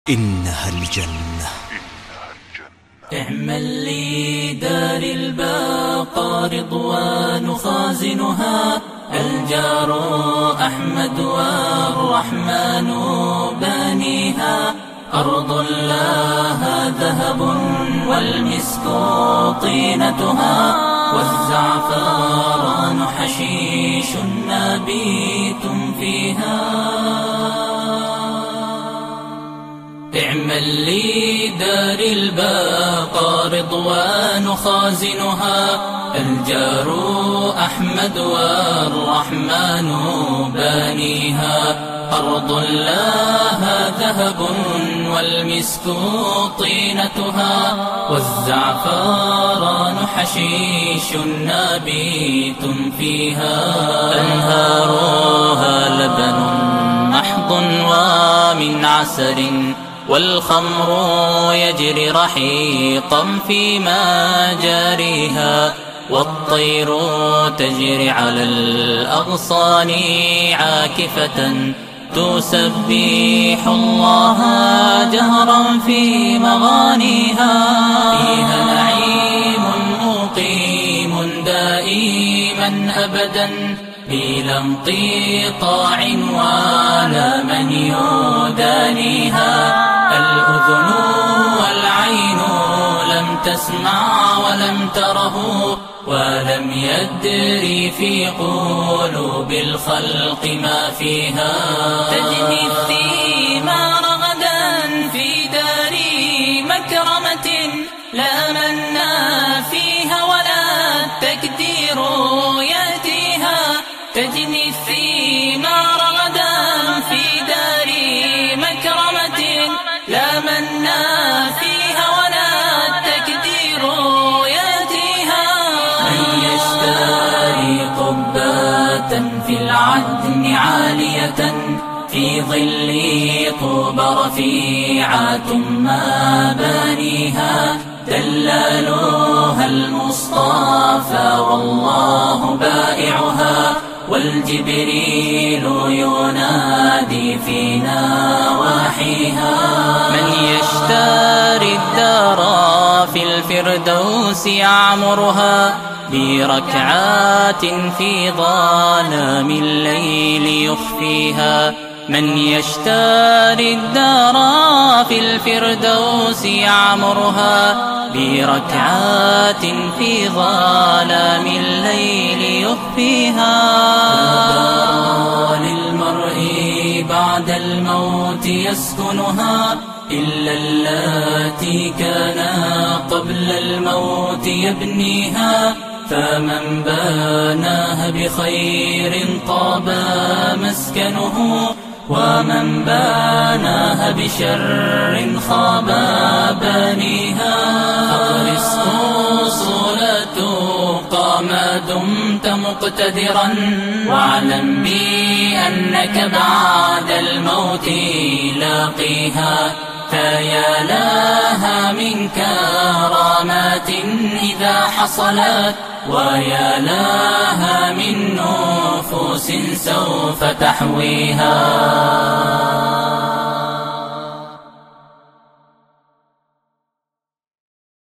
إنها الجنة. اعمل لدار الباقى رضوان خازنها، الجار أحمد والرحمن بانيها. أرض لها ذهب والمسك طينتها، والزعفران حشيش نابت فيها. اعمل لدار الباقى رضوان خازنها، الجار أحمد والرحمن بانيها. أرض لها ذهب والمسك طينتها، والزعفران حشيش نابت فيها. أنهارها لبن محض ومن عسل، والخمر يجري رحيقا في مجاريها. والطير تجري على الأغصان عاكفة، تسبح الله جهرا في مغانيها. فيها نعيم مقيم دائما أبدا، بلا انقطاع ولا من يدانيها. الأذن والعين لم تسمع ولم تره، ولم يدري في قلوب الخلق ما فيها. تجني الثمار غدا في دار مكرمة، لا منا فيها ولا التكدير يأتيها. تجني الثمار غدا في دار مكرمة، لا منا فيها ولا التكدير يأتيها. من يشتري قبة في العدن عالية، في ظل طوبى رفيعة مبانيها. دلالها المصطفى والله بائعها، والجبريل ينادي في نواحيها. من يشتري الدار في الفردوس يعمرها، بركعات في ظلام الليل يخفيها. من يشتري الدار في الفردوس يعمرها، بركعات في ظلام الليل يخفيها. للمرء بعد الموت يسكنها، إلا التي كان قبل الموت يبنيها. فمن بناها بخير طاب مسكنه، ومن بناها بشر خاب بانيها. فاغرس أصولة ما دمت مقتدرا، واعلم بأنك بعد الموت لاقيها. فيا لها من كرامات إذا حصلت، ويا لها من نفوس سوف تحويها.